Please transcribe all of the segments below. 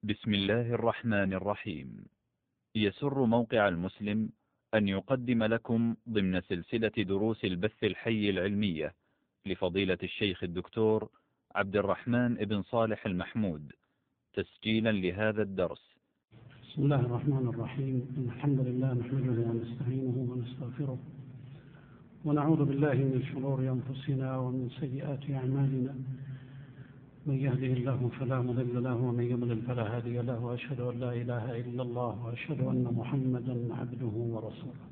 بسم الله الرحمن الرحيم. يسر موقع المسلم أن يقدم لكم ضمن سلسلة دروس البث الحي العلمية لفضيلة الشيخ الدكتور عبد الرحمن بن صالح المحمود تسجيلا لهذا الدرس. بسم الله الرحمن الرحيم. الحمد لله نحمده ونستعينه ونستغفره ونعوذ بالله من شرور أنفسنا ومن سيئات أعمالنا، من يهده الله فلا مضل له ومن يضلل فلا هادي له، وأشهد أن لا إله إلا الله وأشهد أن محمدا عبده ورسوله.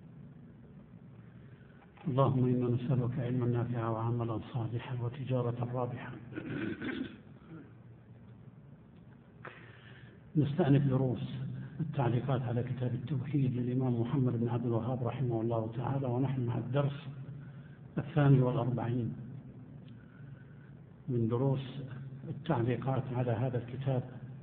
اللهم إنا نسألك علما نافعا وعملا صالحا وتجارة رابحة. نستأنف دروس التعليقات على كتاب التوحيد للإمام محمد بن عبد الوهاب رحمه الله تعالى، ونحن مع الدرس 42 من دروس التعليقات على هذا الكتاب.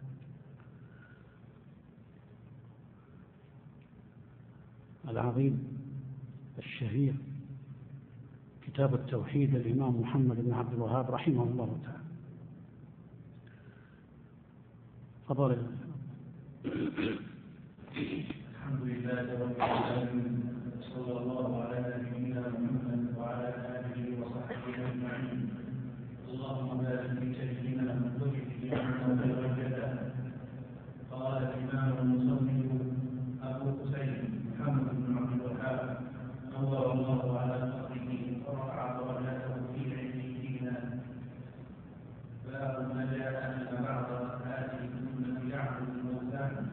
العظيم الشهير كتاب التوحيد للإمام محمد بن عبد الوهاب رحمه الله تعالى. فضل. الحمد لله رب العالمين، صلى الله على نبينا محمد وعلى آله وصحبه أجمعين. اللهم بارك في سيدنا وفي خير الجزاء. قال الإمام المصنف أبو حسين محمد بن عبد الوهاب نور الله على قبره ورفع درجاته في عليين. باب ما جاء أن بعض هذه الأمة يعبد الأوثان.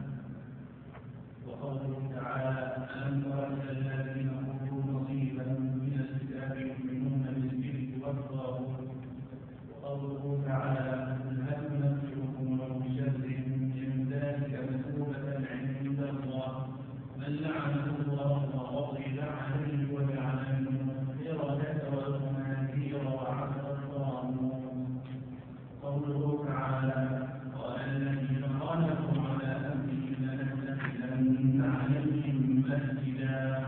وقوله تعالى: ألم تر إلى الذين أوتوا نصيبا من الكتاب يؤمنون بالجبت والطاغوت. وقوله تعالى: هل ننبئكم بشر من ذلك مثوبة عند الله من لعنه الله وغضب عليه وجعل منهم القردة والخنازير وعبد الطاغوت. قوله تعالى: قال الذين خالفوا على أمره لنتخذن عليهم مسجدا.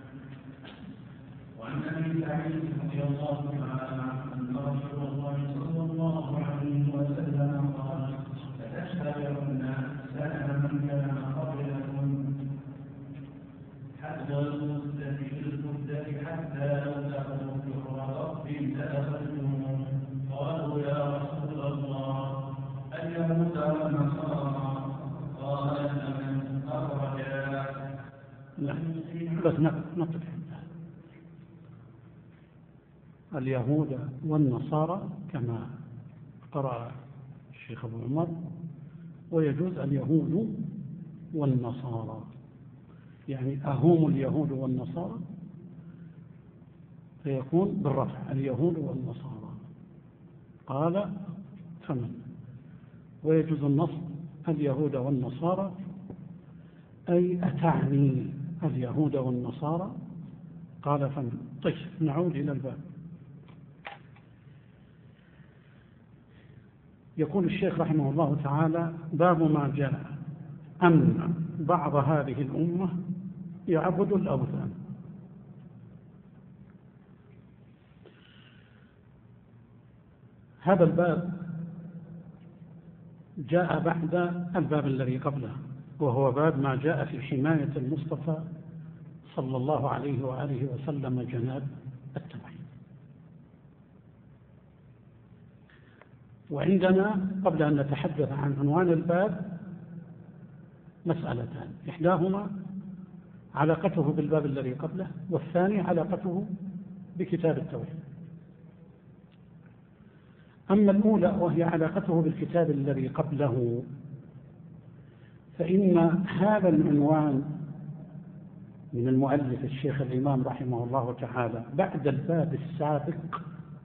وعن أبي سعيد رضي الله تعالى عنه أن رسول الله صلى الله عليه وسلم قال: لتشتغلن سنة من كان قبلكم حتى المدة حتى لو دخلوا جحر رب لدخلتموه. قالوا: يا رسول الله اليهود والنصارى؟ قال: فمن أخرجا. بس نقف. اليهود والنصارى كما قرأ الشيخ أبو عمر، ويجوز اليهود والنصارى، يعني أهم اليهود والنصارى، فيكون بالرفع اليهود والنصارى. قال: فمن. ويجوز النصب اليهود والنصارى، أي أتعني اليهود والنصارى. قال: فمن. طيب، نعود إلى الباب. يقول الشيخ رحمه الله تعالى: باب ما جاء أن بعض هذه الأمة يعبد الأوثان. هذا الباب جاء بعد الباب الذي قبله، وهو باب ما جاء في حماية المصطفى صلى الله عليه وآله وسلم جناب التوحيد. وعندنا قبل أن نتحدث عن عنوان الباب مسألتان، إحداهما علاقته بالباب الذي قبله، والثاني علاقته بكتاب التوحيد. أما الأولى وهي علاقته بالكتاب الذي قبله، فإن هذا العنوان من المؤلف الشيخ الإمام رحمه الله تعالى بعد الباب السابق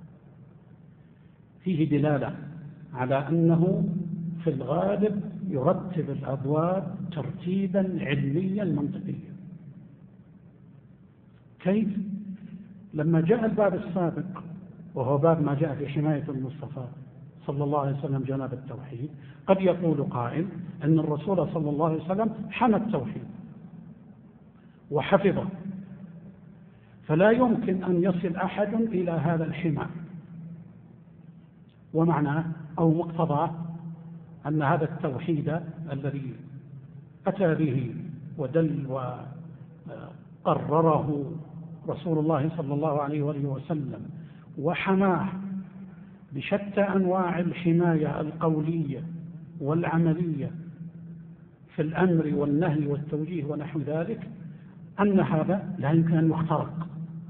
فيه دلالة على أنه في الغالب يرتب الأبواب ترتيبا علميا منطقيا. كيف؟ لما جاء الباب السابق وهو باب ما جاء في حماية المصطفى صلى الله عليه وسلم جناب التوحيد، قد يقول قائل أن الرسول صلى الله عليه وسلم حمى التوحيد وحفظه، فلا يمكن أن يصل أحد إلى هذا الحمى، ومعناه أو مقتضاه أن هذا التوحيد الذي أتى به ودل وقرره رسول الله صلى الله عليه وآله وسلم وحماه بشتى أنواع الحماية القولية والعملية في الأمر والنهي والتوجيه ونحو ذلك، أن هذا لا يمكن أن يخترق،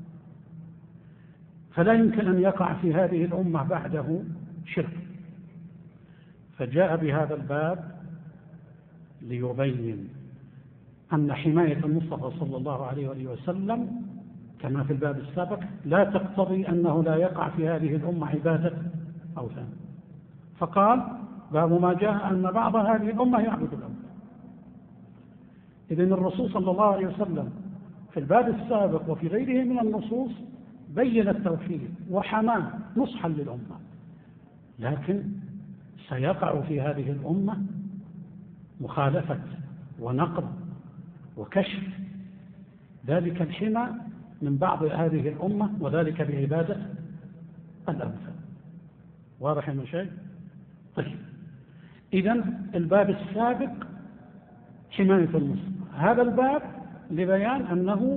فلا يمكن أن يقع في هذه الأمة بعده شرك. فجاء بهذا الباب ليبين أن حماية المصطفى صلى الله عليه وآله وسلم كما في الباب السابق لا تقتضي أنه لا يقع في هذه الأمة عبادة أوثان. فقال باب ما جاء أن بعض هذه الأمة يعبد الأوثان. إذن الرسول صلى الله عليه وسلم في الباب السابق وفي غيره من النصوص بين التوحيد وحماه نصحا للأمة، لكن سيقع في هذه الأمة مخالفة ونقض وكشف ذلك الحمى من بعض هذه الأمة، وذلك بعبادة الأوثان. واضح يا شيخ؟ طيب، إذن الباب السابق حماية المسلم، هذا الباب لبيان أنه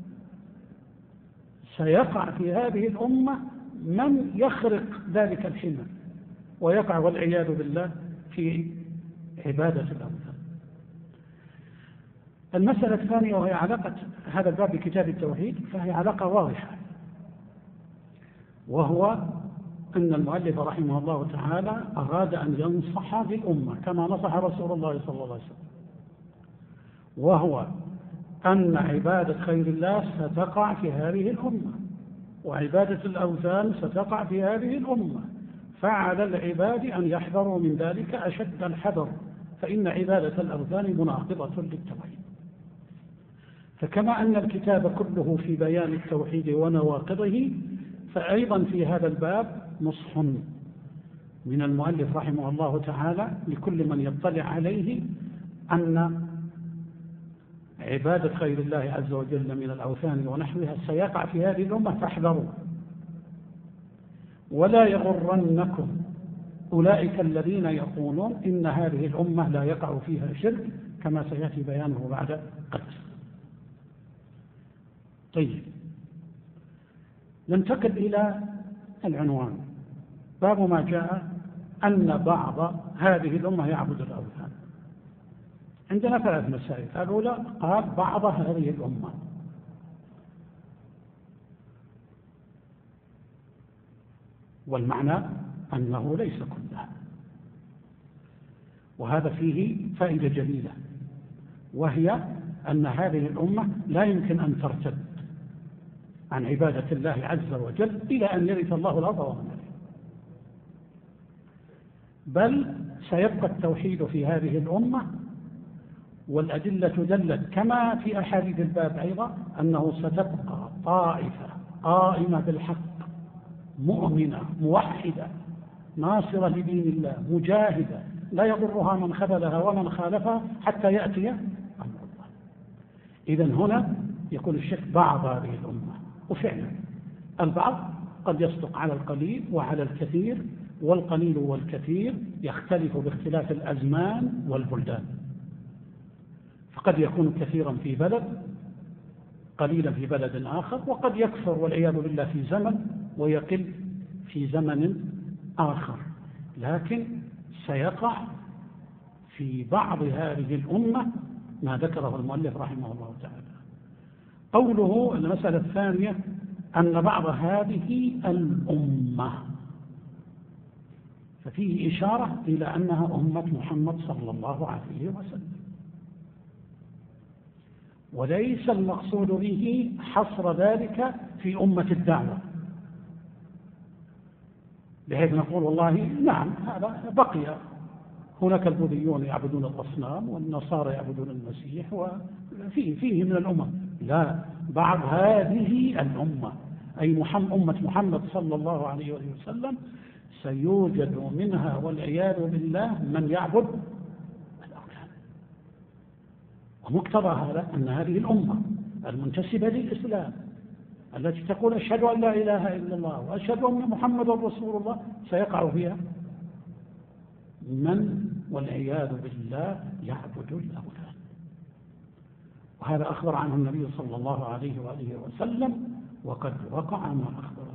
سيقع في هذه الأمة من يخرق ذلك الحمى ويقع والعياذ بالله في عبادة الأوثان. المسألة الثانية وهي علاقة هذا الباب بكتاب التوحيد، فهي علاقة واضحة، وهو أن المؤلف رحمه الله تعالى أراد أن ينصح للأمة كما نصح رسول الله صلى الله عليه وسلم، وهو أن عبادة خير الله ستقع في هذه الأمة، وعبادة الأوثان ستقع في هذه الأمة، فعلى العباد أن يحذروا من ذلك أشد الحذر، فإن عبادة الأوثان مناقضة للتوحيد. فكما أن الكتاب كله في بيان التوحيد ونواقضه، فأيضا في هذا الباب نصح من المؤلف رحمه الله تعالى لكل من يطلع عليه أن عبادة خير الله عز وجل من الأوثان ونحوها سيقع في هذه الأمة، فاحذروا ولا يغرنكم أولئك الذين يقولون إن هذه الأمة لا يقع فيها شرك، كما سيأتي بيانه بعد قليل. طيب، ننتقل إلى العنوان، باب ما جاء أن بعض هذه الأمة يعبد الأوثان. عندنا ثلاث مسائل. الأولى قال بعض هذه الأمة، والمعنى أنه ليس كلها، وهذا فيه فائدة جليلة، وهي أن هذه الأمة لا يمكن أن ترتد عن عبادة الله عز وجل إلى أن يرث الله الأرض ومن عليها، بل سيبقى التوحيد في هذه الأمة. والأدلة دلت كما في أحاديث الباب أيضا أنه ستبقى طائفة قائمة بالحق مؤمنة موحدة ناصرة لدين الله مجاهدة لا يضرها من خذلها ومن خالفها حتى يأتي أمر الله. إذن هنا يكون الشك بعض هذه الأمة، وفعلا البعض قد يصدق على القليل وعلى الكثير، والقليل والكثير يختلف باختلاف الأزمان والبلدان، فقد يكون كثيرا في بلد قليلا في بلد آخر، وقد يكثر والعياذ بالله في زمن ويقل في زمن آخر، لكن سيقع في بعض هذه الأمة ما ذكره المؤلف رحمه الله تعالى. قوله المسألة الثانية أن بعض هذه الأمة، ففيه إشارة إلى أنها أمة محمد صلى الله عليه وسلم، وليس المقصود به حصر ذلك في أمة الدعوة، بحيث نقول والله نعم هذا بقي هناك البوذيون يعبدون الأصنام والنصارى يعبدون المسيح وفيه من الأمم، لا، بعض هذه الأمة أي أمة محمد صلى الله عليه وسلم سيوجد منها والعياذ بالله من يعبد الأوثان. ومقتضى هذا أن هذه الأمة المنتسبة للإسلام التي تقول أشهد أن لا إله إلا الله وأشهد أن محمد رسول الله سيقع فيها من والعياذ بالله يعبد الأوثان. وهذا أخبر عنه النبي صلى الله عليه وآله وسلم، وقد وقع ما أخبر.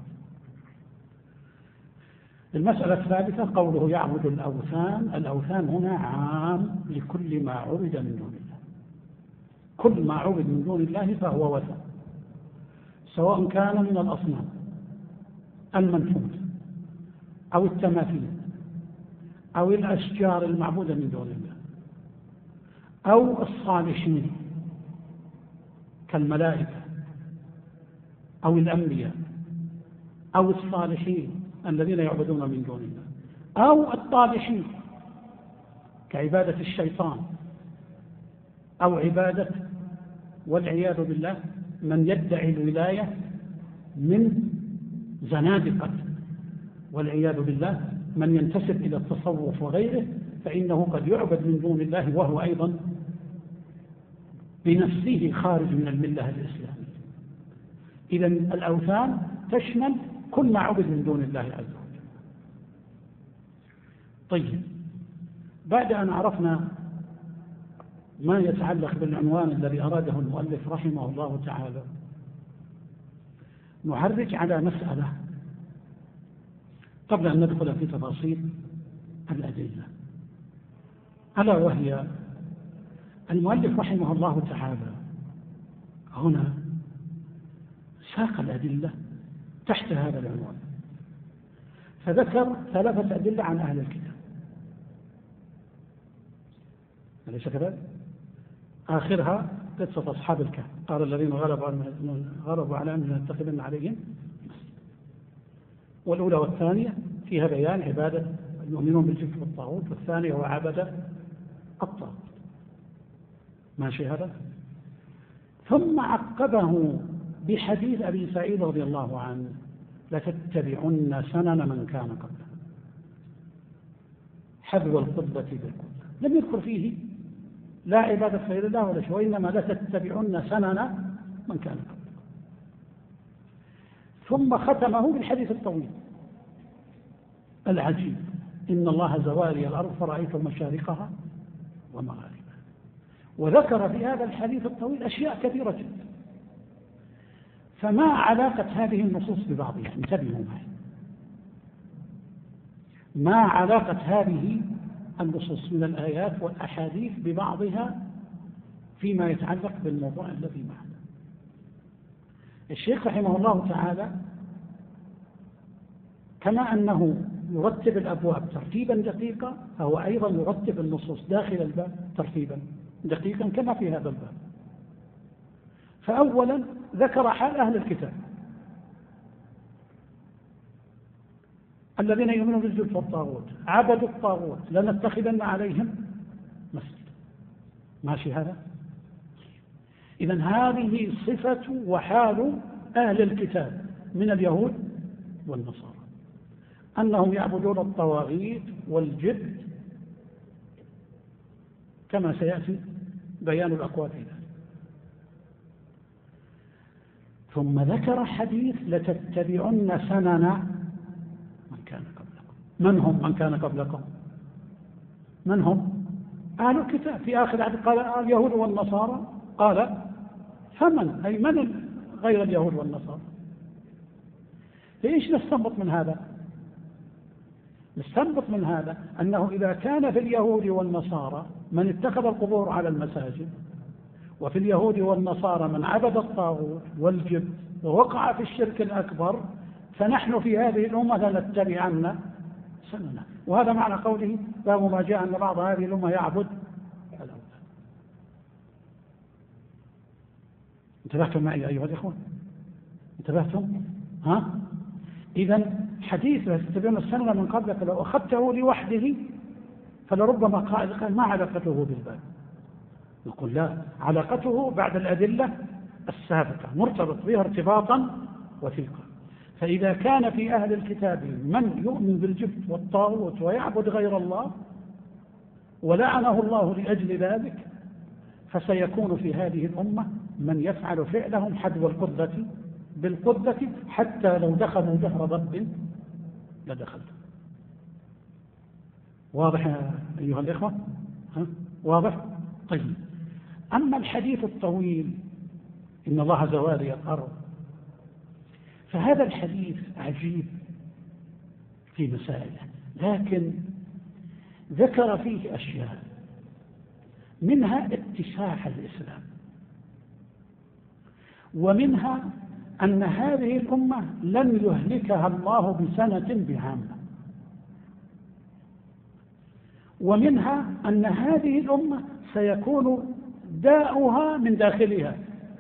المسألة الثالثة قوله يعبد الأوثان. الأوثان هنا عام لكل ما عبد من دون الله. كل ما عبد من دون الله فهو وثن، سواء كان من الأصنام المنحوتة أو التماثيل أو الأشجار المعبودة من دون الله أو الصالحين كالملائكة أو الأنبياء أو الصالحين الذين يعبدون من دون الله أو الطالحين كعبادة الشيطان أو عبادة والعياذ بالله من يدعي الولاية من زنادقة، والعياذ بالله من ينتسب إلى التصوف وغيره، فإنه قد يعبد من دون الله وهو أيضا بنفسه خارج من الملة الإسلامية. إذن الأوثان تشمل كل ما عبد من دون الله عز وجل. طيب، بعد أن عرفنا ما يتعلق بالعنوان الذي أراده المؤلف رحمه الله تعالى، نعرج على مسألة قبل أن ندخل في تفاصيل الأدلة، ألا وهي المؤلف رحمه الله تعالى هنا ساق الأدلة تحت هذا العنوان، فذكر 3 أدلة عن أهل الكتاب، أليس كذلك؟ آخرها قصة أصحاب الكهف، قال الذين غلبوا على أمرهم لنتخذن عليهم، والأولى والثانية فيها بيان عبادة المؤمنون بالجبت والطاغوت، والثانية هو عبادة الطاغوت. ماشي هذا؟ ثم عقبه بحديث أبي سعيد رضي الله عنه: لتتبعن سنن من كان قبله حذو القبة بالقبة. لم يذكر فيه لا عبادة غير الله ولا شيء، وإنما لتتبعن سنن من كان قبله. ثم ختمه بالحديث الطويل العجيب: إن الله زوالي الأرض فرأيت مشارقها ومغاربها. وذكر في هذا الحديث الطويل أشياء كثيرة جدا. فما علاقة هذه النصوص ببعضها؟ انتبهوا معي. ما علاقة هذه النصوص من الآيات والأحاديث ببعضها فيما يتعلق بالموضوع الذي معنا؟ الشيخ رحمه الله تعالى كما أنه يرتب الأبواب ترتيبا دقيقا، فهو أيضا يرتب النصوص داخل الباب ترتيبا دقيقا كما في هذا الباب. فأولا ذكر حال أهل الكتاب الذين يؤمنون بالجبت والطاغوت، عبدوا الطاغوت، لنتخذن عليهم مسجد. ماشي هذا؟ إذن هذه صفة وحال أهل الكتاب من اليهود والنصارى، أنهم يعبدون الطواغيت والجبت كما سيأتي بيان الأقوال في ذلك. ثم ذكر حديث: لتتبعن سنن من كان قبلكم. من هم من كان قبلكم؟ من هم؟ أهل الكتاب. في آخر الحديث قال اليهود والنصارى، قال فمن؟ أي من غير اليهود والنصارى؟ ليش نستنبط من هذا؟ نستنبط من هذا أنه إذا كان في اليهود والنصارى من اتخذ القبور على المساجد، وفي اليهود والنصارى من عبد الطاغوت والجبت ووقع في الشرك الأكبر، فنحن في هذه الأمة لنتبعن سننا. وهذا معنى قوله: باب ما جاء أن بعض هذه الأمة يعبد الأوثان. انتبهتم معي أيها الإخوة؟ انتبهتم؟ إذن حديث لتتبعن السنن من قبلك لو أخذته لوحده فلربما قال ما علاقته بالباب؟ نقول لا، علاقته بعد الأدلة السابقة مرتبط بها ارتباطا وثيقا. فإذا كان في أهل الكتاب من يؤمن بالجبت والطاغوت ويعبد غير الله ولعنه الله لأجل ذلك، فسيكون في هذه الأمة من يفعل فعلهم حذو القذة بالقذة، حتى لو دخلوا جهر ضب لدخلوا. واضح أيها الإخوة؟ واضح؟ طيب، أما الحديث الطويل إن الله زوالي الأرض، فهذا الحديث عجيب في مسائله، لكن ذكر فيه أشياء منها اتساع الإسلام، ومنها أن هذه الأمة لن يهلكها الله بسنة بعامة، ومنها أن هذه الأمة سيكون داؤها من داخلها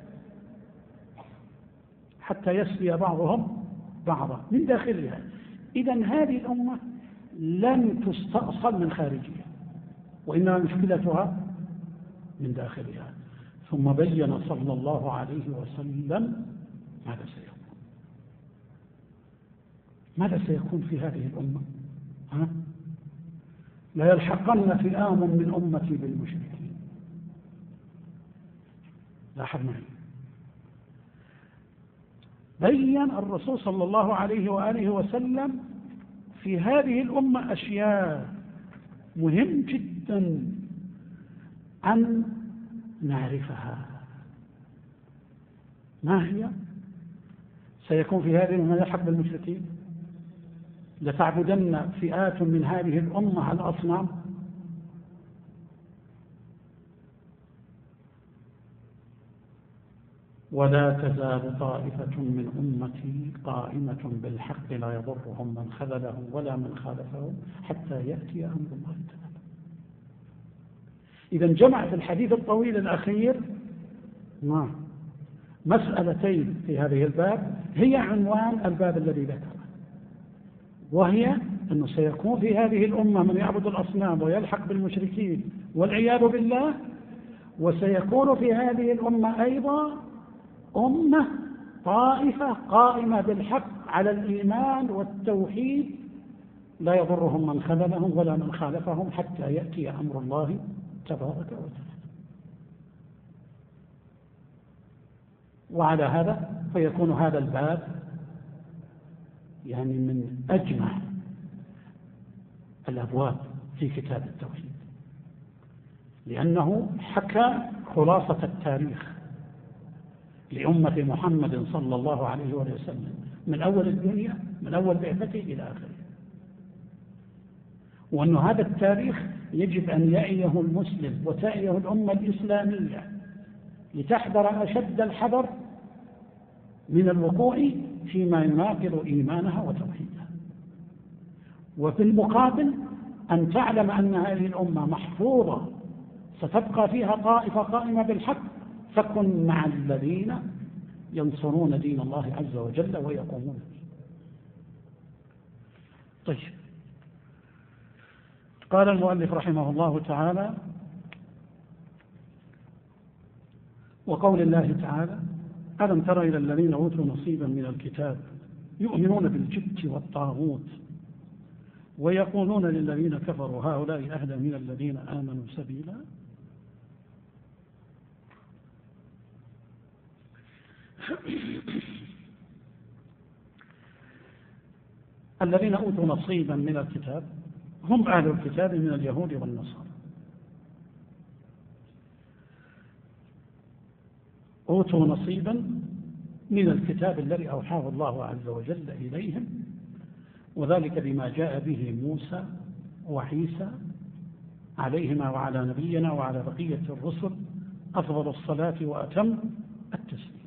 حتى يسلي بعضهم بعضا من داخلها. إذن هذه الأمة لن تستأصل من خارجها، وإنما مشكلتها من داخلها. ثم بين صلى الله عليه وسلم ماذا سيكون. ماذا سيكون في هذه الأمة؟ لا يلحقن فئام من أمتي بالمشركين. لاحظ معي، بين الرسول صلى الله عليه وآله وسلم في هذه الأمة أشياء مهم جدا أن نعرفها. ما هي؟ سيكون في هذه الأمة يلحق بالمشركين، لتعبدن فئات من هذه الأمة الأصنام، ولا تزال طائفة من أمتي قائمة بالحق لا يضرهم من خذلهم ولا من خالفهم حتى يأتي أمر الله تعالى. إذا جمع في الحديث الطويل الأخير مسألتين في هذه الباب هي عنوان الباب الذي ذكره، وهي أنه سيكون في هذه الأمة من يعبد الأصنام ويلحق بالمشركين والعياذ بالله، وسيكون في هذه الأمة أيضا أمة طائفة قائمة بالحق على الإيمان والتوحيد لا يضرهم من خذلهم ولا من خالفهم حتى يأتي أمر الله تبارك وتعالى. وعلى هذا فيكون هذا الباب يعني من أجمع الأبواب في كتاب التوحيد، لأنه حكى خلاصة التاريخ لأمة محمد صلى الله عليه وسلم من أول الدنيا، من أول بعثته إلى آخره، وأن هذا التاريخ يجب أن يعيه المسلم وتعيه الأمة الإسلامية لتحذر أشد الحذر من الوقوع فيما يناقض إيمانها وتوحيدها، وفي المقابل أن تعلم أن هذه الأمة محفوظة ستبقى فيها طائفة قائمة بالحق، فكن مع الذين ينصرون دين الله عز وجل ويقومون به. طيب، قال المؤلف رحمه الله تعالى: وقول الله تعالى: ألم تر إلى الذين أوتوا نصيبا من الكتاب يؤمنون بالجبت والطاغوت ويقولون للذين كفروا هؤلاء أهدى من الذين آمنوا سبيلا. الذين أوتوا نصيبا من الكتاب هم أهل الكتاب من اليهود والنصارى. أوتوا نصيبا من الكتاب الذي أوحاه الله عز وجل إليهم، وذلك بما جاء به موسى وعيسى عليهما وعلى نبينا وعلى بقية الرسل أفضل الصلاة وأتم التسليم.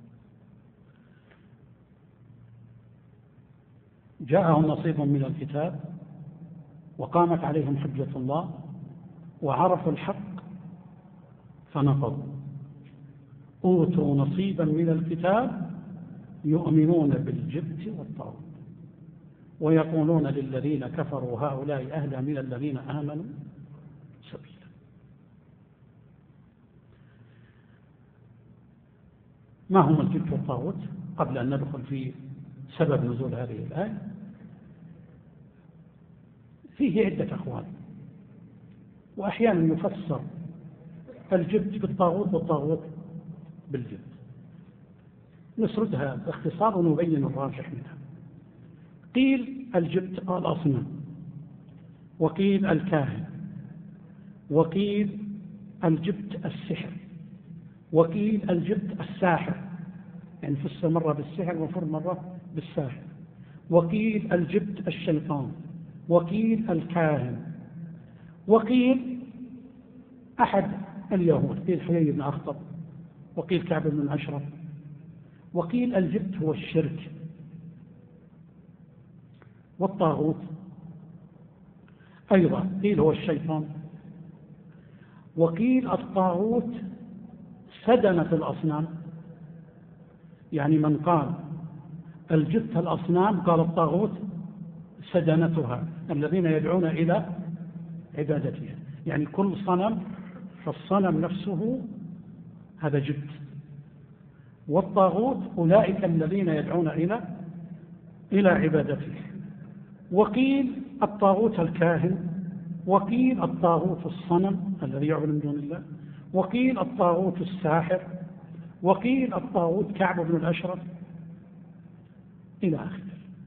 جاءهم نصيب من الكتاب وقامت عليهم حجة الله وعرفوا الحق فنفضوا. أوتوا نصيبا من الكتاب يؤمنون بالجبت والطاغوت ويقولون للذين كفروا هؤلاء أهدى من الذين آمنوا سبيلا. ما هم الجبت والطاغوت؟ قبل أن ندخل في سبب نزول هذه الآية، فيه عدة أقوال، وأحيانا يفسر الجبت بالطاغوت والطاغوت بالجبت. نسردها باختصار ونبين الراجح منها. قيل الجبت الأصنام، وقيل الكاهن، وقيل الجبت السحر، وقيل الجبت الساحر، يعني فسر مرة بالسحر وفر مرة بالساحر، وقيل الجبت الشيطان، وقيل الكاهن، وقيل أحد اليهود، قيل حيي بن أخطب، وقيل كعب بن الأشرف، وقيل الجبت هو الشرك والطاغوت أيضا، قيل هو الشيطان، وقيل الطاغوت سدنة الأصنام، يعني من قال الجبت الأصنام قال الطاغوت سدنتها الذين يدعون إلى عبادتها، يعني كل صنم فالصنم نفسه هذا جبت، والطاغوت أولئك الذين يدعون إلى عبادته. وقيل الطاغوت الكاهن، وقيل الطاغوت الصنم الذي يعبد من دون الله، وقيل الطاغوت الساحر، وقيل الطاغوت كعب بن الأشرف إلى آخره.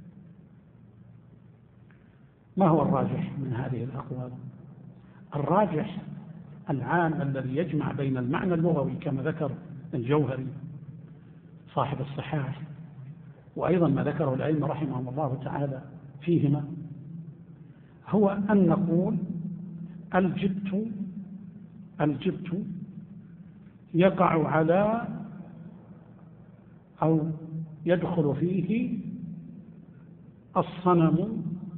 ما هو الراجح من هذه الأقوال؟ الراجح العام الذي يجمع بين المعنى اللغوي كما ذكر الجوهري صاحب الصحاح، وأيضا ما ذكره الأئمة رحمهم الله تعالى فيهما، هو أن نقول الجبت يقع على أو يدخل فيه الصنم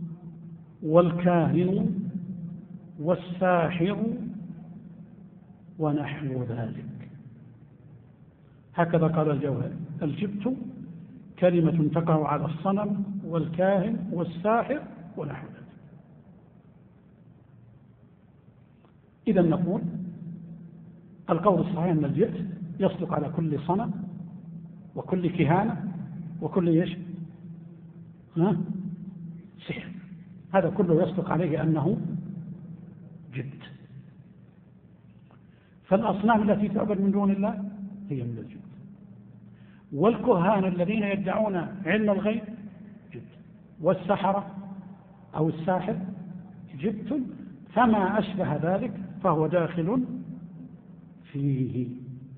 والكاهن والساحر ونحو ذلك. هكذا قال الجوهري: الجبت كلمة تقع على الصنم والكاهن والساحر ونحو ذلك. إذا نقول القول الصحيح أن الجبت يصدق على كل صنم وكل كهانة وكل سحر، هذا كله يصدق عليه أنه جبت. فالأصنام التي تعبد من دون الله هي من الجبت، والكهان الذين يدعون علم الغيب جبت، والسحرة أو الساحر جبت، فما أشبه ذلك فهو داخل فيه.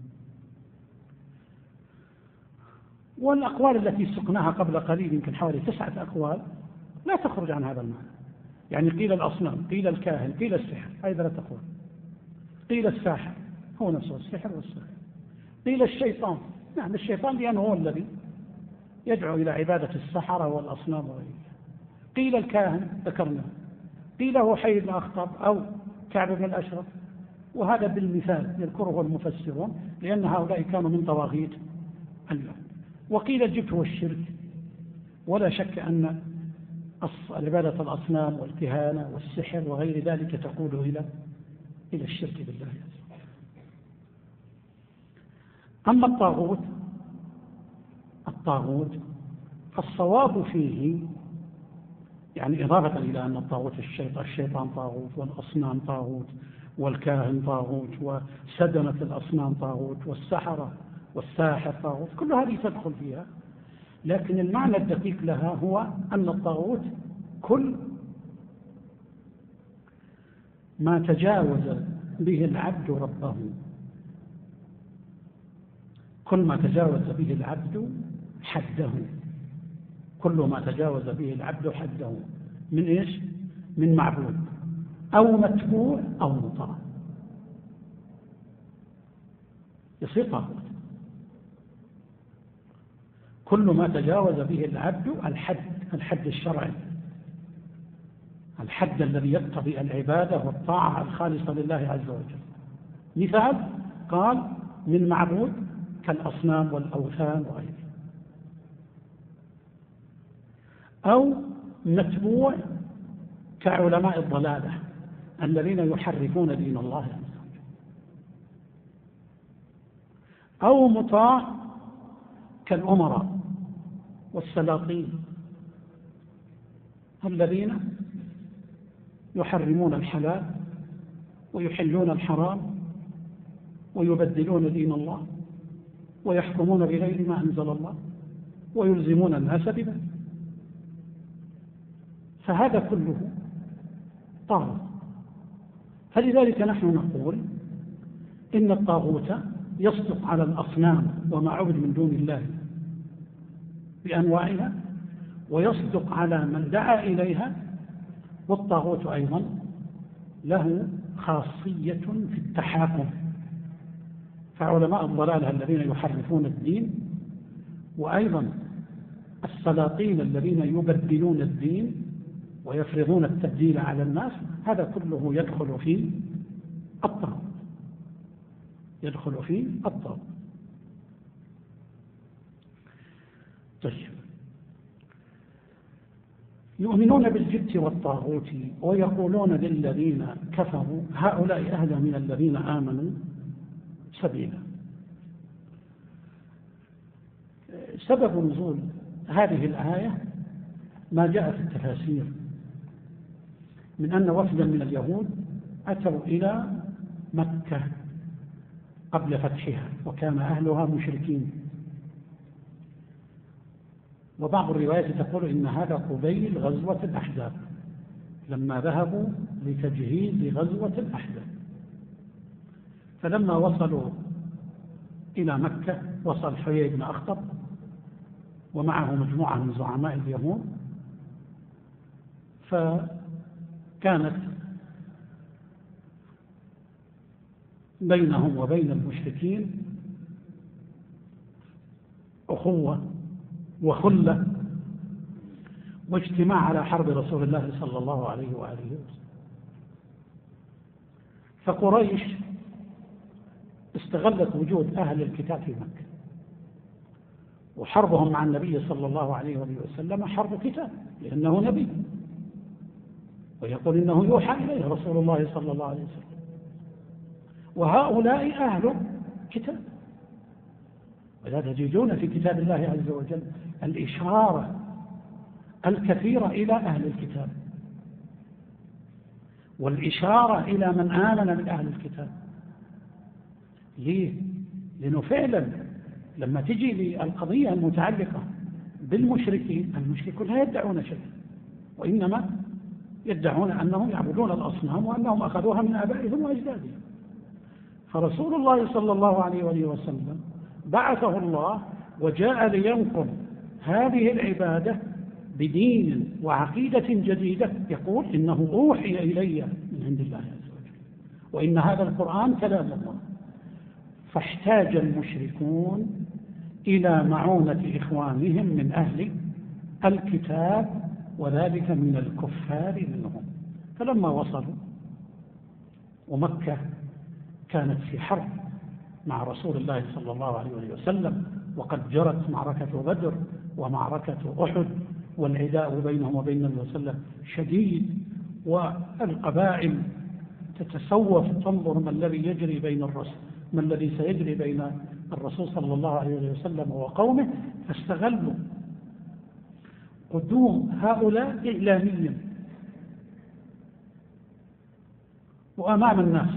والأقوال التي سقناها قبل قليل يمكن حوالي 9 أقوال لا تخرج عن هذا المعنى، يعني قيل الأصنام، قيل الكاهن، قيل السحر، هذه 3 أقوال. قيل الساحر هو نفسه السحر والسحر، قيل الشيطان، نعم الشيطان لأنه هو الذي يدعو إلى عبادة السحرة والأصنام وغيرها. قيل الكاهن ذكرنا، قيل هو حي بن أخطب أو كعب بن الأشرف، وهذا بالمثال يذكره المفسرون لأن هؤلاء كانوا من طواغيت اليوم. وقيل الجبت هو الشرك، ولا شك أن عبادة الأصنام والكهانة والسحر وغير ذلك تقود إلى الشرك بالله. أما الطاغوت فالصواب فيه، يعني إضافة إلى أن الطاغوت الشيطان طاغوت، والأصنام طاغوت، والكاهن طاغوت، وسدنة الأصنام طاغوت، والسحرة والساحر طاغوت، كل هذه تدخل فيها، لكن المعنى الدقيق لها هو أن الطاغوت كل ما تجاوز به العبد ربه، كل ما تجاوز به العبد حده، كل ما تجاوز به العبد حده من إيش؟ من معبود أو متبوع أو مطاع يصير طاغوت. كل ما تجاوز به العبد الحد الشرعي، الحد الذي يقتضي العبادة والطاعة الخالصة لله عز وجل. مثال قال من معبود كالأصنام والأوثان وغيره، أو متبوع كعلماء الضلالة الذين يحرفون دين الله عز وجل، أو مطاع كالأمراء والسلاطين الذين يحرمون الحلال ويحلون الحرام ويبدلون دين الله ويحكمون بغير ما أنزل الله ويلزمون الناس بذلك. فهذا كله طاغوت. فلذلك نحن نقول إن الطاغوت يصدق على الأصنام وما عبد من دون الله بأنواعها، ويصدق على من دعا إليها. والطاغوت أيضا له خاصية في التحاكم، فعلماء الضلالة الذين يحرفون الدين، وأيضا السلاطين الذين يبدلون الدين ويفرضون التبديل على الناس، هذا كله يدخل في الطاغوت، يدخل في الطاغوت. طيب، يؤمنون بالجبت والطاغوت ويقولون للذين كفروا هؤلاء أهدى من الذين آمنوا سبيلا. سبب نزول هذه الآية ما جاء في التفاسير من أن وفدا من اليهود أتوا إلى مكة قبل فتحها وكان أهلها مشركين، وبعض الروايات تقول إن هذا قبيل غزوة الأحزاب، لما ذهبوا لتجهيز غزوة الأحزاب. فلما وصلوا إلى مكة وصل حيي بن أخطب ومعه مجموعة من زعماء اليهود، فكانت بينهم وبين المشركين أخوة وخلة واجتماع على حرب رسول الله صلى الله عليه وآله وسلم. فقريش استغلت وجود أهل الكتاب في مكة، وحربهم مع النبي صلى الله عليه وآله وسلم حرب كتاب، لأنه نبي ويقول إنه يوحى إليه رسول الله صلى الله عليه وسلم، وهؤلاء أهل كتاب. ولا تجدون في كتاب الله عز وجل الإشارة الكثيرة إلى أهل الكتاب، والإشارة إلى من آمن من أهل الكتاب. ليه؟ لأنه فعلا لما تجي للقضية المتعلقة بالمشركين، المشركون لا يدعون شيئا، وإنما يدعون أنهم يعبدون الأصنام وأنهم أخذوها من آبائهم وأجدادهم. فرسول الله صلى الله عليه وسلم بعثه الله وجاء لينقل هذه العبادة بدين وعقيدة جديدة، يقول إنه أوحي إلي من عند الله عز وجل، وإن هذا القرآن كلام الله. فاحتاج المشركون إلى معونة إخوانهم من أهل الكتاب، وذلك من الكفار منهم. فلما وصلوا ومكة كانت في حرب مع رسول الله صلى الله عليه وسلم، وقد جرت معركة بدر ومعركة أحد، والعداء بينهم وبين النبي صلى الله عليه وسلم شديد، والقبائل تتسوف تنظر ما الذي يجري بين الرسل، ما الذي سيجري بين الرسول صلى الله عليه وسلم وقومه. فاستغلوا قدوم هؤلاء إعلاميا وأمام الناس،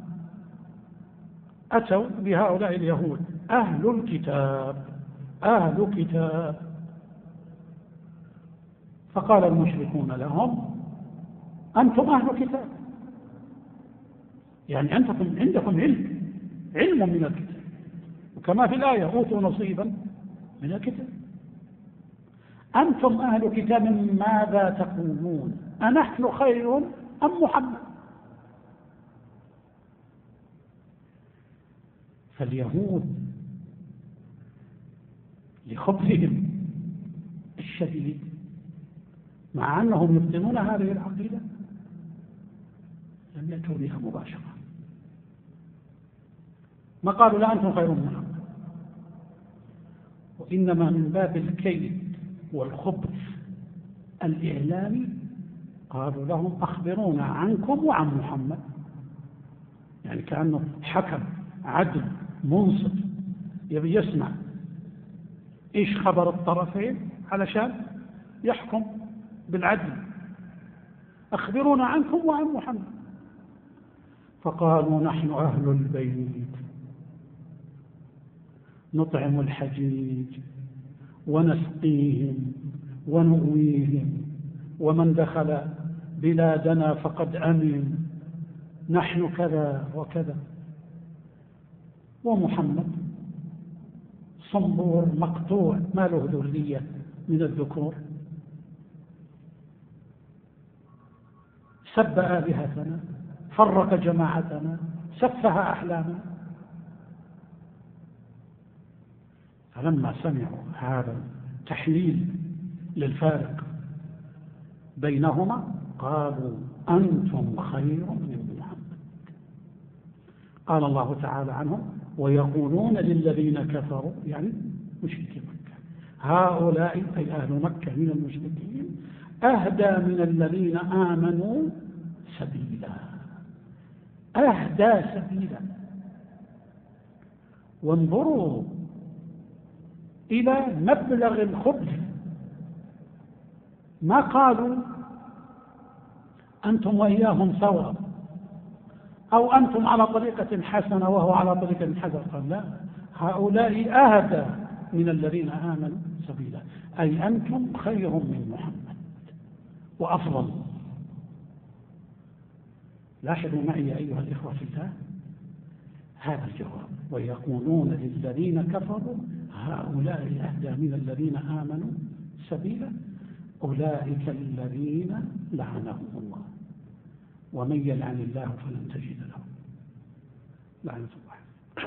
أتوا بهؤلاء اليهود أهل الكتاب أهل كتاب. فقال المشركون لهم أنتم أهل كتاب، يعني أنتم عندكم علم من الكتاب، وكما في الآية أوتوا نصيبا من الكتاب. أنتم أهل كتاب ماذا تقولون؟ أنحن خير أم محمد؟ فاليهود لخبثهم الشديد مع أنهم يبطنون هذه العقيدة لم يأتوا بها مباشرة، ما قالوا لا أنتم خير من محمد، وإنما من باب الكيد والخبث الإعلامي قالوا لهم أخبرونا عنكم وعن محمد، يعني كأنه حكم عدل منصف يبي يسمع إيش خبر الطرفين علشان يحكم بالعدل. أخبرونا عنكم وعن محمد. فقالوا نحن أهل البيت نطعم الحجيج ونسقيهم ونؤويهم، ومن دخل بلادنا فقد أمن، نحن كذا وكذا. ومحمد صنبور مقطوع، ما له ذرية من الذكور، سب آلهتنا، فرق جماعتنا، سفه أحلامنا. فلما سمعوا هذا التحليل للفارق بينهما قالوا أنتم خير من محمد. قال الله تعالى عنهم ويقولون للذين كفروا، يعني مشركي مكة، هؤلاء أي أهل مكة من المشركين أهدى من الذين آمنوا سبيلا. أهدى سبيلا. وانظروا إلى مبلغ الخبث، ما قالوا أنتم وإياهم سواء أو أنتم على طريقة حسنة وهو على طريقة حسنة، قال لا، هؤلاء أهدى من الذين آمنوا سبيلا، أي أنتم خير من محمد وأفضل. لاحظوا معي أيها الإخوة في الله هذا الجواب، ويقولون للذين كفروا هؤلاء أهدى من الذين آمنوا سبيلا أولئك الذين لعنهم الله ومن يلعن الله فلن تجد له لعنة الله.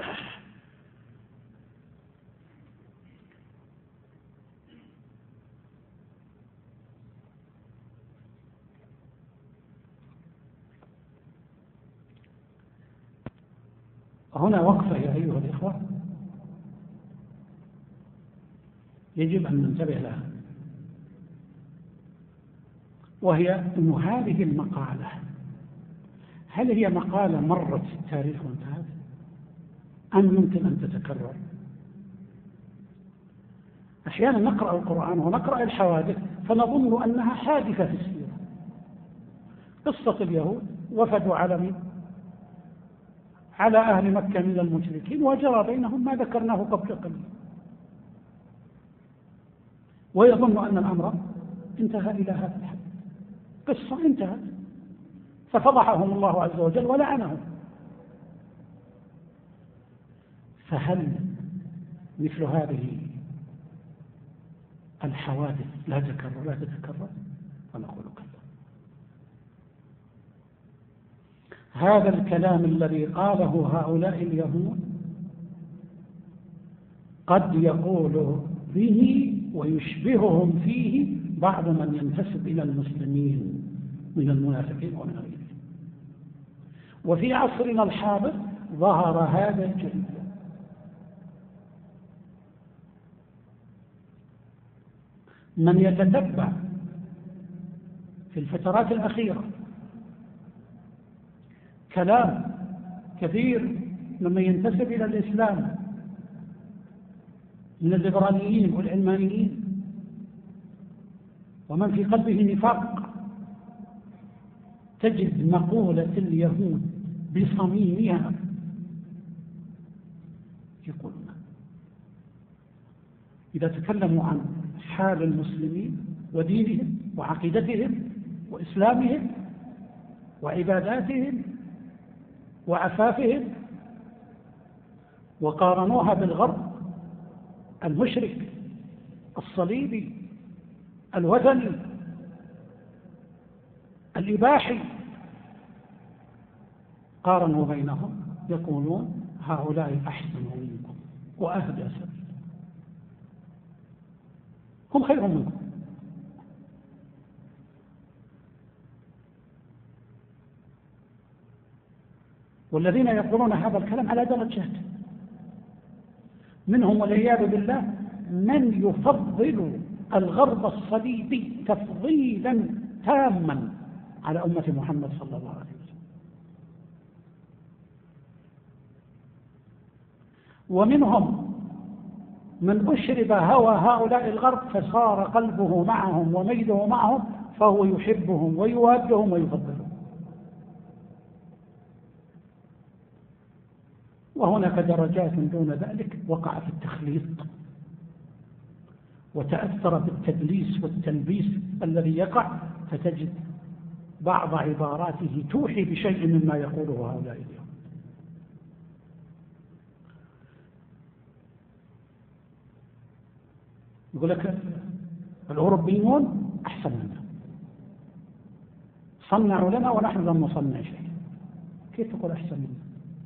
هنا وقفة يا أيها الإخوة يجب أن ننتبه لها، وهي أن هذه المقالة هل هي مقالة مرت في التاريخ وانتهت أم يمكن أن تتكرر؟ أحيانا نقرأ القرآن ونقرأ الحوادث فنظن أنها حادثة في السيرة. قصة اليهود وفدوا على أهل مكة من المشركين وجرى بينهم ما ذكرناه قبل قليل، ويظن أن الأمر انتهى إلى هذا الحد، قصة انتهت، ففضحهم الله عز وجل ولعنهم. فهل مثل هذه الحوادث لا تتكرر؟ ونقول كلا. هذا الكلام الذي قاله هؤلاء اليهود قد يقول به ويشبههم فيه بعض من ينتسب إلى المسلمين من المنافقين ومن غيرهم. وفي عصرنا الحاضر ظهر هذا الجليل. من يتتبع في الفترات الأخيرة كلام كثير ممن ينتسب إلى الإسلام من الليبراليين والعلمانيين ومن في قلبه نفاق، تجد مقولة اليهود بصميمها يقولون إذا تكلموا عن حال المسلمين ودينهم وعقيدتهم وإسلامهم وعباداتهم وعفافهم وقارنوها بالغرب المشرك الصليبي الوثني الإباحي، قارنوا بينهم يقولون هؤلاء أحسن منكم وأهدى سبيلا، هم خير منكم. والذين يقولون هذا الكلام على درجات، منهم والعياذ بالله من يفضل الغرب الصليبي تفضيلا تاما على أمة محمد صلى الله عليه وسلم، ومنهم من أشرب هوى هؤلاء الغرب فصار قلبه معهم وميله معهم فهو يحبهم ويوادهم ويفضلهم. وهناك درجات دون ذلك وقع في التخليط وتأثر بالتدليس والتلبيس الذي يقع، فتجد بعض عباراته توحي بشيء مما يقوله هؤلاء اليوم. يقول لك الأوروبيون أحسن منا، صنعوا لنا ونحن لم نصنع شيء. كيف تقول أحسن منا؟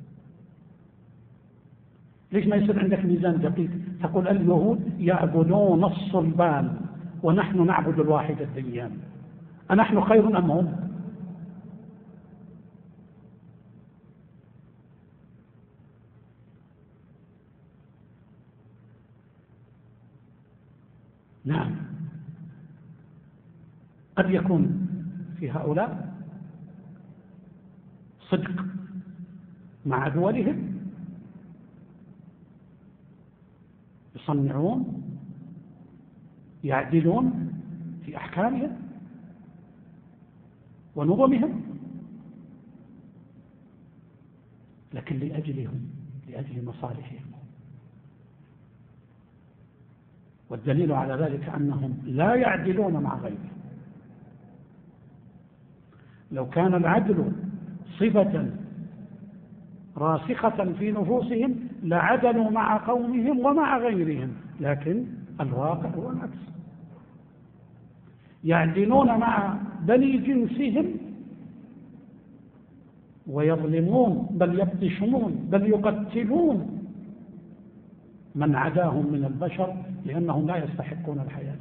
ليش ما يصير عندك ميزان دقيق تقول اليهود يعبدون الصلبان ونحن نعبد الواحد الديان، أنحن خير أم هم؟ نعم، قد يكون في هؤلاء صدق مع دولهم، يصنعون يعدلون في أحكامهم ونظمهم، لكن لأجلهم، لأجل مصالحهم. والدليل على ذلك أنهم لا يعدلون مع غيرهم. لو كان العدل صفة راسخة في نفوسهم لعدلوا مع قومهم ومع غيرهم، لكن الواقع هو العكس. يعدلون مع بني جنسهم ويظلمون بل يبطشون بل يقتلون من عداهم من البشر لأنهم لا يستحقون الحياة.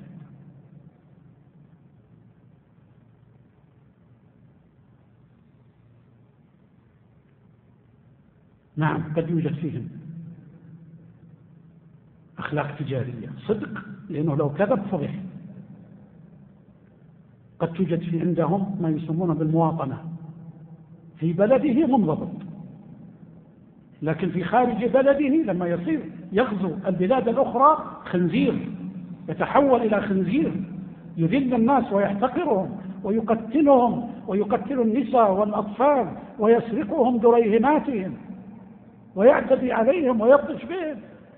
نعم، قد يوجد فيهم أخلاق تجارية صدق، لأنه لو كذب فضح. قد توجد في عندهم ما يسمونه بالمواطنة، في بلده منضبط، لكن في خارج بلده لما يصير يغزو البلاد الأخرى خنزير، يتحول إلى خنزير، يذل الناس ويحتقرهم ويقتلهم ويقتل النساء والأطفال ويسرقهم دريهماتهم ويعتدي عليهم ويبطش بهم.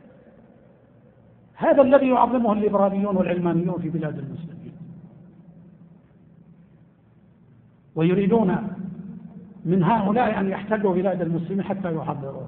هذا الذي يعظمه الليبراليون والعلمانيون في بلاد المسلمين، ويريدون من هؤلاء أن يحتلوا بلاد المسلمين حتى يحضروها.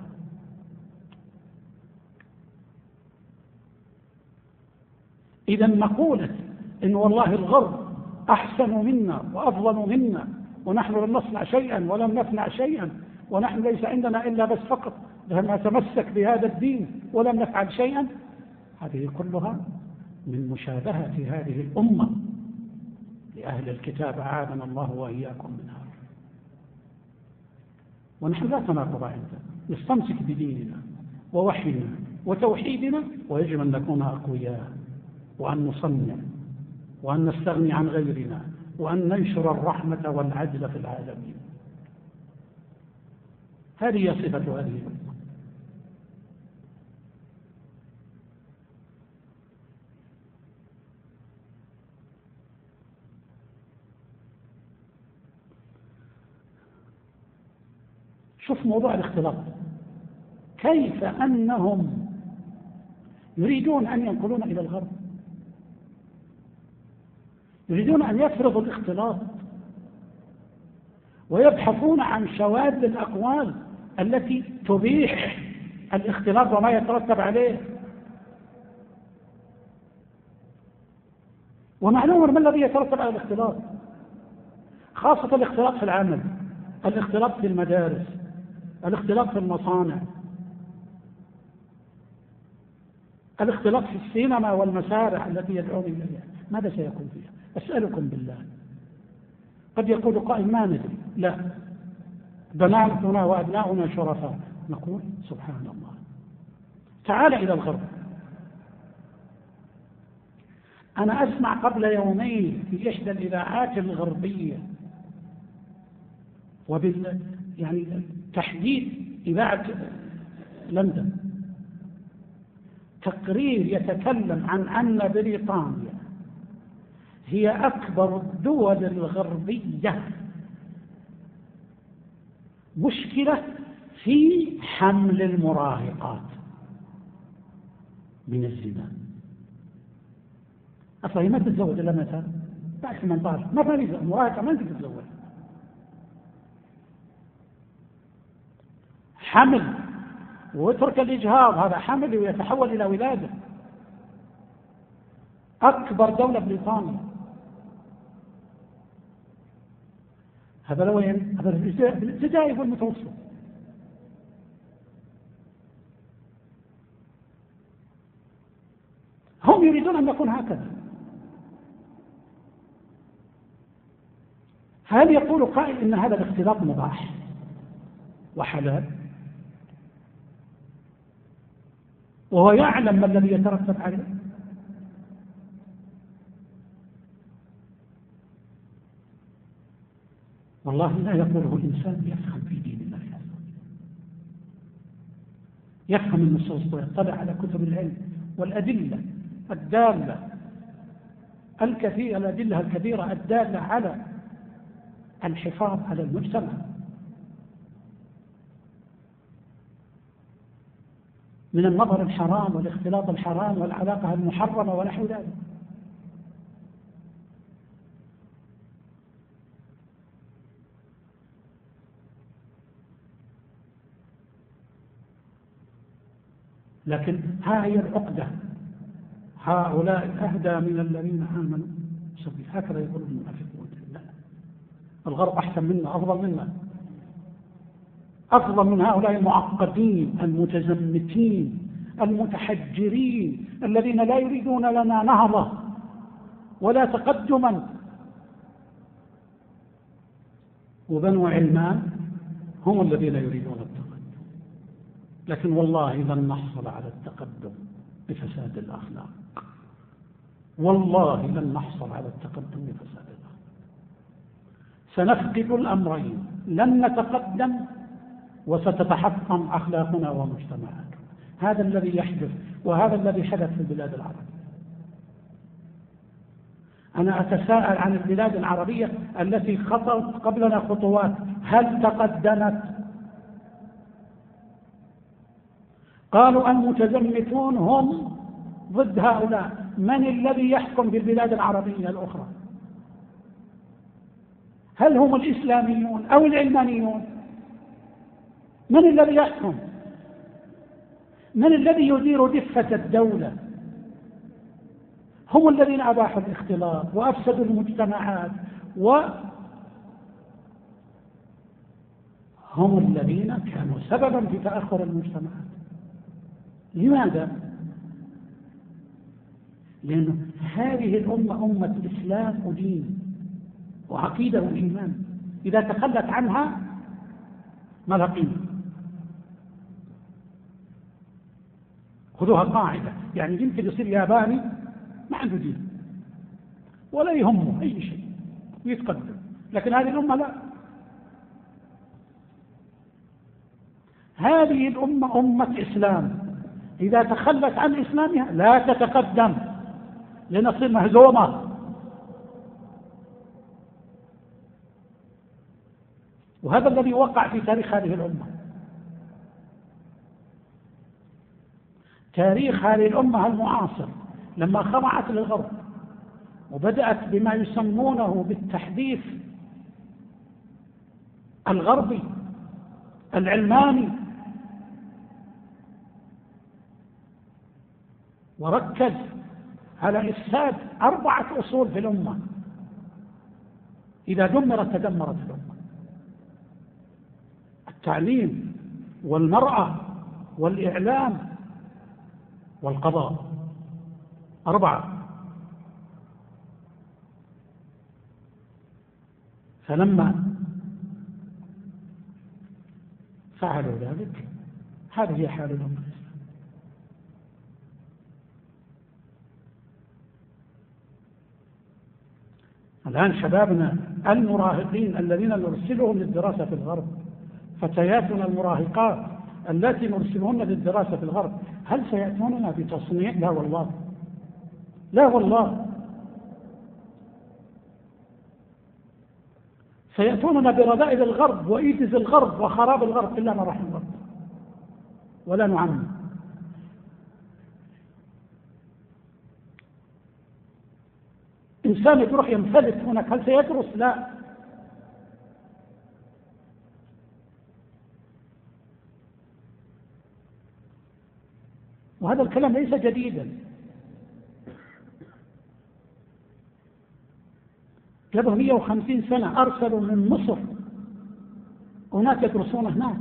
إذا مقولة إن والله الغرب أحسن منا وأفضل منا ونحن لم نصنع شيئا ولم نفنع شيئا ونحن ليس عندنا إلا بس فقط نتمسك بهذا الدين ولم نفعل شيئا، هذه كلها من مشابهة هذه الأمة لأهل الكتاب، أعاذنا الله وإياكم منها. ونحن لا تناقض عندنا، نستمسك بديننا ووحينا وتوحيدنا، ويجب أن نكون أقوياء وأن نصنع وأن نستغني عن غيرنا وأن ننشر الرحمة والعدل في العالمين. هذه صفة هذه الأمة. شوف موضوع الاختلاط، كيف أنهم يريدون أن ينقلون إلى الغرب، يريدون أن يفرضوا الاختلاط ويبحثون عن شواذ الأقوال التي تبيح الاختلاط وما يترتب عليه. ومعلوم ما الذي يترتب على الاختلاط، خاصة الاختلاط في العمل، الاختلاط في المدارس، الاختلاط في المصانع، الاختلاط في السينما والمسارح التي يدعون إليها. ماذا سيكون فيها؟ أسألكم بالله. قد يقول قائل ما ندري، لا، بناتنا وأبناؤنا شرفاء. نقول سبحان الله. تعال إلى الغرب. أنا أسمع قبل يومين في إحدى الإذاعات الغربية يعني تحديد إذاعة لندن تقرير يتكلم عن أن بريطانيا هي أكبر الدول الغربية مشكلة في حمل المراهقات من الزنا. أصلا ما تتزوج إلا متى؟ بعد 18 ما فاريزة المراهقة ما تتزوج حمل واترك الإجهاض، هذا حمل ويتحول إلى ولادة. أكبر دولة بريطانيا، هذا وين؟ هذا الجزائر والمتوسط. هم يريدون أن يكون هكذا. هل يقول قائل إن هذا الاختلاط مباح وحلال وهو يعلم ما الذي يترتب عليه؟ والله لا يقوله الإنسان يفهم في دين الله، يفهم النصوص ويطلع على كتب العلم والأدلة الدالة الكثيرة، الأدلة الكثيرة الدالة على الحفاظ على المجتمع. من النظر الحرام والاختلاط الحرام والعلاقة المحرمة ونحو ذلك. لكن ها هي العقدة، هؤلاء أهدى من الذين آمنوا سبيلا، هكذا يقول المنافقون. لا، الغرب أحسن منا، أفضل منا، أفضل من هؤلاء المعقدين المتزمتين المتحجرين الذين لا يريدون لنا نهضة ولا تقدما. وبنو علمان هم الذين يريدون التقدم، لكن والله لن نحصل على التقدم بفساد الأخلاق، والله لن نحصل على التقدم بفساد الأخلاق. سنفقد الأمرين، لن نتقدم وستتحطم أخلاقنا ومجتمعاتنا. هذا الذي يحدث، وهذا الذي حدث في البلاد العربية. أنا أتساءل عن البلاد العربية التي خطت قبلنا خطوات، هل تقدمت؟ قالوا المتزمتون هم ضد هؤلاء. من الذي يحكم في البلاد العربية الأخرى؟ هل هم الإسلاميون أو العلمانيون؟ من الذي يحكم؟ من الذي يدير دفة الدولة؟ هم الذين أباحوا الاختلاط وأفسدوا المجتمعات، وهم الذين كانوا سببا في تأخر المجتمعات. لماذا؟ لأن هذه الأمة أمة الإسلام ودين وعقيدة وإيمان، إذا تخلت عنها ما لها قيمة. خذوها قاعدة، يعني يمكن يصير ياباني ما عنده دين ولا يهمه أي شيء ويتقدم، لكن هذه الأمة لا. هذه الأمة أمة إسلام، إذا تخلت عن إسلامها لا تتقدم لنصير مهزومة. وهذا الذي وقع في تاريخ هذه الأمة. تاريخ هذه الأمة المعاصر لما خضعت للغرب وبدأت بما يسمونه بالتحديث الغربي العلماني، وركز على إفساد 4 أصول في الأمة، إذا دمرت تدمرت الأمة: التعليم والمرأة والإعلام والقضاء. 4. فلما فعلوا ذلك هذه هي حال الأمة. الآن شبابنا المراهقين الذين نرسلهم للدراسة في الغرب، فتياتنا المراهقات التي نرسلهن للدراسة في الغرب، هل سيأتوننا بتصنيع؟ لا والله، لا والله. سيأتوننا برذائل الغرب وإيدز الغرب وخراب الغرب إلا ما رحم الله، ولا نعمم. إنسان يروح ينفلت هناك، هل سيدرس؟ لا. وهذا الكلام ليس جديدا، قبل 150 سنة أرسلوا من مصر أناس يدرسون هناك،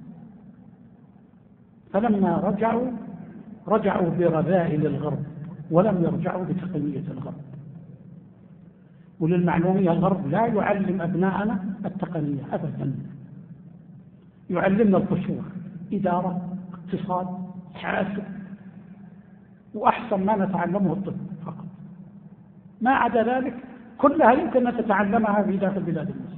فلما رجعوا برذائل الغرب ولم يرجعوا بتقنية الغرب. وللمعلومية الغرب لا يعلم أبناءنا التقنية أبدا، يعلمنا الخشوع، إدارة، اقتصاد، حاسب، وأحسن ما نتعلمه الطب فقط. ما عدا ذلك كلها يمكن أن تتعلمها في داخل بلاد المسلمين.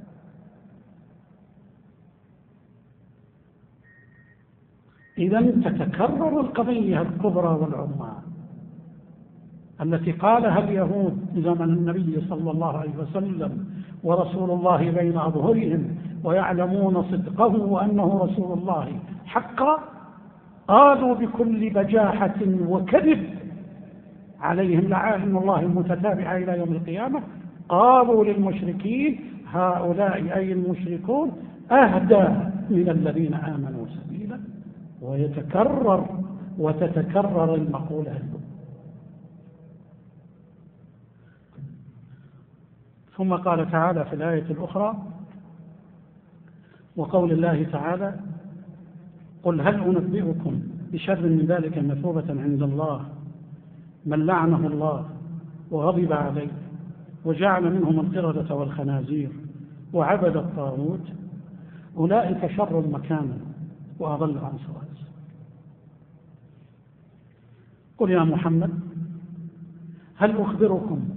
إذن تتكرر القضية الكبرى والعظمى التي قالها اليهود زمن النبي صلى الله عليه وسلم ورسول الله بين أظهرهم ويعلمون صدقه وأنه رسول الله حقا، قالوا بكل بجاحة وكذب عليهم لعائن الله المتتابعة إلى يوم القيامة، قالوا للمشركين هؤلاء أي المشركون أهدى من الذين آمنوا سبيلا. وتتكرر المقولة هذه. ثم قال تعالى في الآية الأخرى وقول الله تعالى قل هل أنبئكم بشر من ذلك مثوبة عند الله من لعنه الله وغضب عليه وجعل منهم القردة والخنازير وعبد الطاغوت أولئك شر مكانا وأضل عن سواء. قل يا محمد هل أخبركم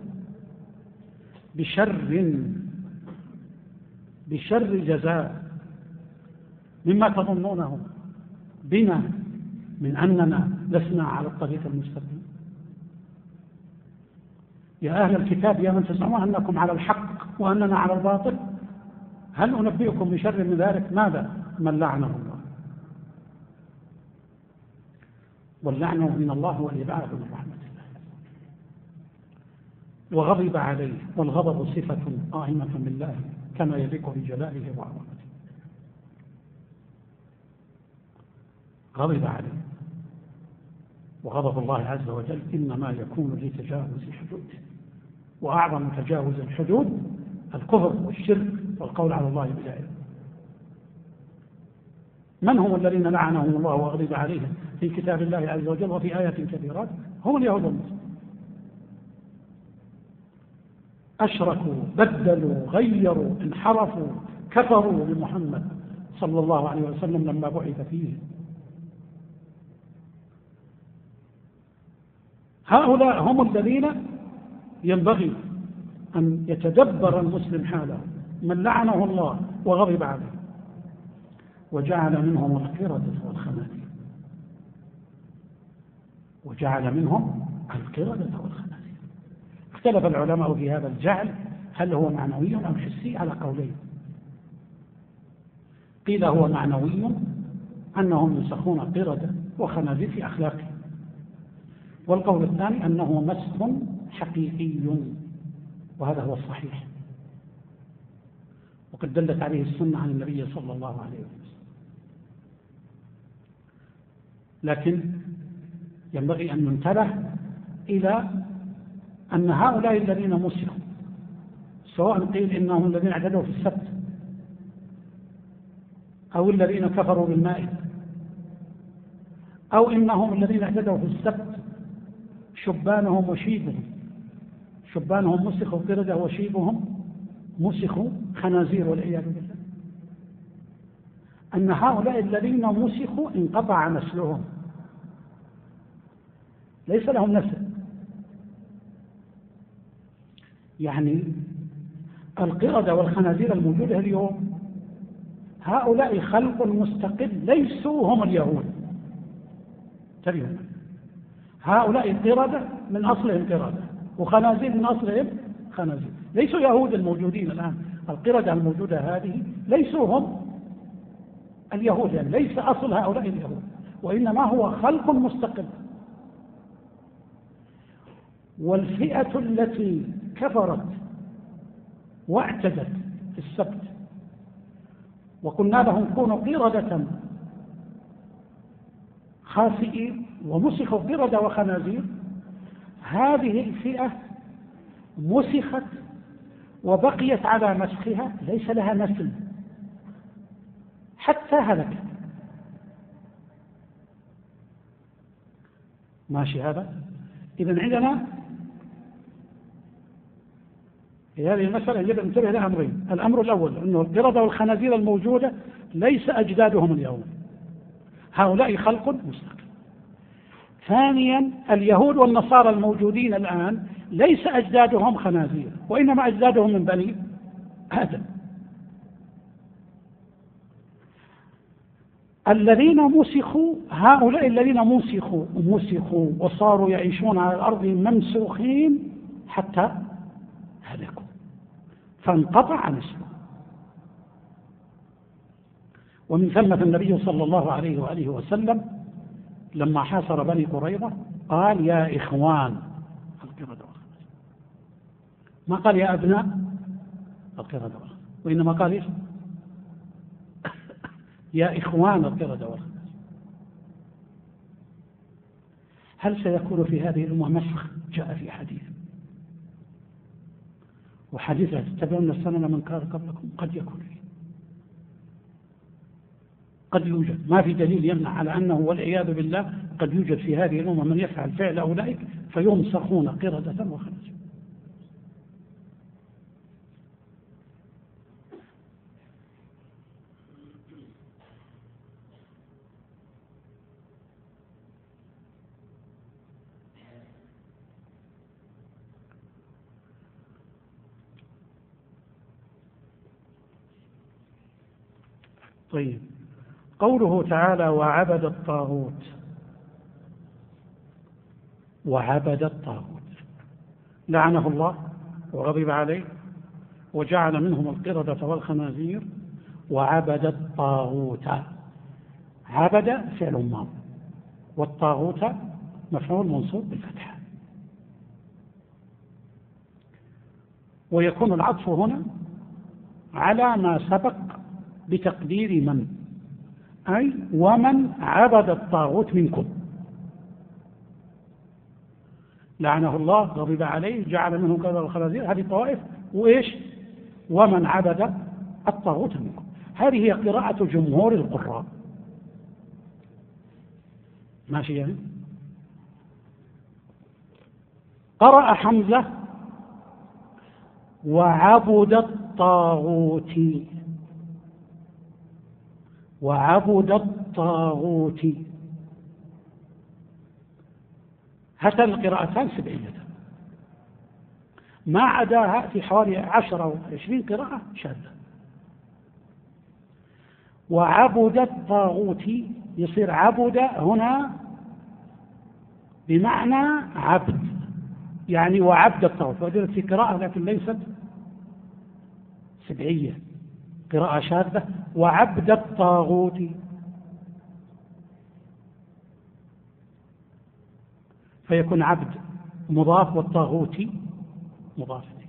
بشر جزاء مما تظنونه بنا من أننا لسنا على الطريق المستقيم؟ يا أهل الكتاب يا من تزعمون أنكم على الحق وأننا على الباطل، هل أنبئكم بشر من ذلك؟ ماذا؟ من لعنه الله، واللعنة من الله والإبعاد من رحمة الله، وغضب عليه، والغضب صفة قائمة بالله كما يليق بجلاله وعظمته. غضب عليه، وغضب الله عز وجل إنما يكون لتجاوز حدوده، وأعظم تجاوز الحدود الكفر والشرك والقول على الله بلا علم. من هم الذين لعنهم الله وغضب عليهم في كتاب الله عز وجل وفي آيات كثيرات؟ هم اليهود والمسلمين. أشركوا، بدلوا، غيروا، انحرفوا، كفروا بمحمد صلى الله عليه وسلم لما بعث فيه. هؤلاء هم الذين ينبغي أن يتدبر المسلم حاله، من لعنه الله وغضب عليه وجعل منهم القردة والخنازير، وجعل منهم القردة والخنازير. اختلف العلماء في هذا الجعل، هل هو معنوي أو حسي؟ على قولين. قيل هو معنوي أنهم يسخون قردة وخنازير في أخلاقهم، والقول الثاني أنه مسخ حقيقي، وهذا هو الصحيح، وقد دلت عليه السنة عن النبي صلى الله عليه وسلم. لكن ينبغي أن ننتبه إلى أن هؤلاء الذين مسخوا، سواء قيل إنهم الذين اعتدوا في السبت أو الذين كفروا بالمائدة، أو إنهم الذين اعتدوا في السبت شبانهم وشيبهم، شبانهم مسخوا قردة وشيبهم مسخوا خنازير والعياذ بالله، أن هؤلاء الذين مسخوا انقطع نسلهم، ليس لهم نسل. يعني القردة والخنازير الموجودة اليوم هؤلاء خلق مستقل، ليسوا هم اليهود. تبعوا، هؤلاء القردة من أصلهم قردة، وخنازير من أصلهم خنازير، ليسوا يهود الموجودين الآن. القردة الموجودة هذه ليسوا هم اليهود، يعني ليس أصل هؤلاء اليهود، وإنما هو خلق مستقل. والفئة التي كفرت واعتدت في السبت وقلنا لهم كونوا قردة خاسئين ومسخوا قردة وخنازير، هذه الفئة مسخت وبقيت على مسخها، ليس لها نسل حتى هلكت. ماشي هذا؟ إذن عندنا في هذه المسألة يجب أن ننتبه لها أمرين. الأمر الأول أنه القردة والخنازير الموجودة ليس أجدادهم اليوم، هؤلاء خلق مستقل. ثانيا اليهود والنصارى الموجودين الآن ليس أجدادهم خنازير، وإنما أجدادهم من بني آدم. الذين مسخوا، هؤلاء الذين مسخوا وصاروا يعيشون على الأرض ممسوخين حتى هلكوا فانقطع نسله. ومن ثم النبي صلى الله عليه وآله وسلم لما حاصر بني قريظة قال يا إخوان القردة، ما قال يا أبناء القردة، وإنما قال إيش؟ يا إخوان القردة والخنازير. هل سيكون في هذه الأمة مسخ؟ جاء في حديث، وحديث تتبعون السنن من كان قبلكم قد يكون فيه، قد يوجد، ما في دليل يمنع على أنه والعياذ بالله قد يوجد في هذه الأمة من يفعل فعل أولئك فيمسخون قردة وخنازير. طيب، قوله تعالى وعبد الطاغوت، وعبد الطاغوت لعنه الله وغضب عليه وجعل منهم القردة والخنازير وعبد الطاغوت. عبد فعل ماض والطاغوت مفعول منصوب بالفتحة، ويكون العطف هنا على ما سبق بتقدير من، أي ومن عبد الطاغوت منكم. لعنه الله غضب عليه جعل منهم القردة والخنازير، هذه طوائف، وإيش؟ ومن عبد الطاغوت منكم. هذه هي قراءة جمهور القراء. ماشي يعني؟ قرأ حمزة وعبد الطاغوت، وعبد الطاغوت. هاتان القراءتان سبعية، ما عداها في حوالي 10 أو 20 قراءة شاذة. وعبد الطاغوت يصير عبد هنا بمعنى عبد، يعني وعبد الطاغوت، وجدت في قراءة لكن ليست سبعية، قراءة شاذة. وعبد الطاغوت، فيكون عبد مضاف والطاغوت مضاف إليه.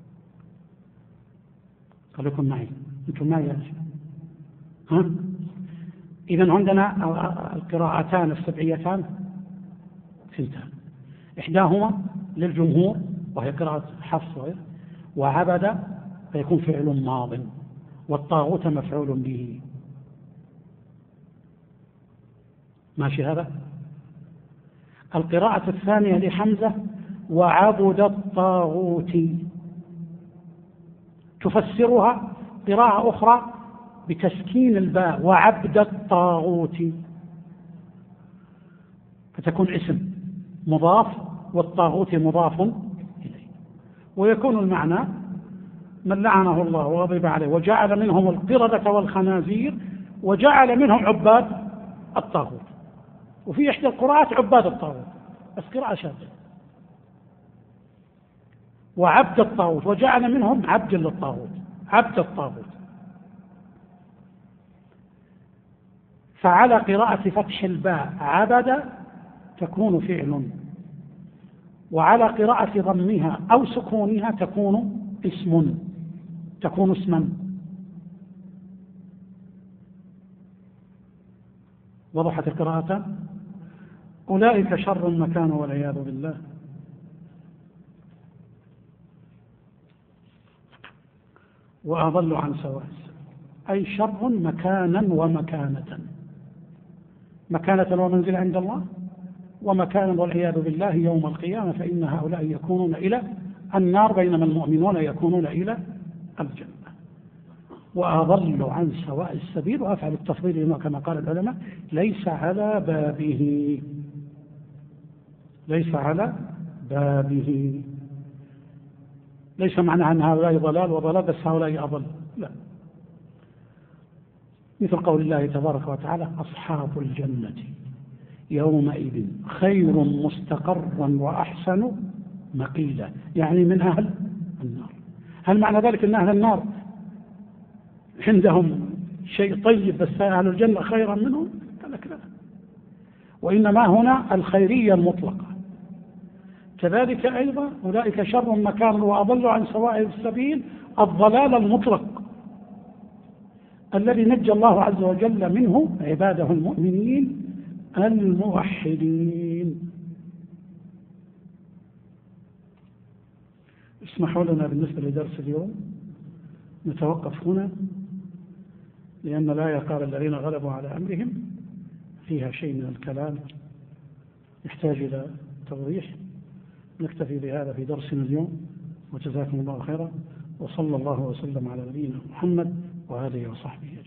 خليكم معي، انتم معي يا شيخ. إذن عندنا القراءتان السبعيتان ثنتان، إحداهما للجمهور وهي قراءة حفص، وعبد فيكون فعل ماض والطاغوت مفعول به. ماشي هذا؟ القراءة الثانية لحمزة وعبد الطاغوت، تفسرها قراءة أخرى بتسكين الباء وعبد الطاغوت، فتكون اسم مضاف والطاغوت مضاف إليه، ويكون المعنى من لعنه الله وغضب عليه وجعل منهم القردة والخنازير وجعل منهم عباد الطاغوت. وفي إحدى القراءات عباد الطاغوت بس قراءة شاذة، وعبد الطاغوت وجعل منهم عبد للطاغوت، عبد الطاغوت. فعلى قراءة فتح الباء عبد تكون فعل، وعلى قراءة ضمها أو سكونها تكون اسما. وضحت القراءة؟ أولئك شر مكانا والعياذ بالله. وأضل عن سواء، أي شر مكانا ومكانة، مكانة ومنزل عند الله، ومكانا والعياذ بالله يوم القيامة، فإن هؤلاء يكونون إلى النار بينما المؤمنون يكونون إلى الجنة. وأضل عن سواء السبيل، وأفعل التفضيل كما قال العلماء ليس على بابه، ليس على بابه، ليس معنى أن هؤلاء ضلال وضلال بس هؤلاء أضل، لا. مثل قول الله تبارك وتعالى أصحاب الجنة يومئذ خير مستقرا وأحسن مقيلا، يعني من أهل النار. هل معنى ذلك أن أهل النار عندهم شيء طيب بس أهل الجنة خيرا منهم؟ قال لك لا، وإنما هنا الخيرية المطلقة. كذلك أيضا أولئك شر مكانا وأضل عن سواء السبيل، الضلال المطلق الذي نجى الله عز وجل منه عباده المؤمنين الموحدين. اسمحوا لنا بالنسبة لدرس اليوم نتوقف هنا، لأن الآية قال الذين غلبوا على أمرهم فيها شيء من الكلام يحتاج إلى توضيح. نكتفي بهذا في درسنا اليوم، وجزاكم الله خيرا، وصلى الله وسلم على نبينا محمد وآله وصحبه.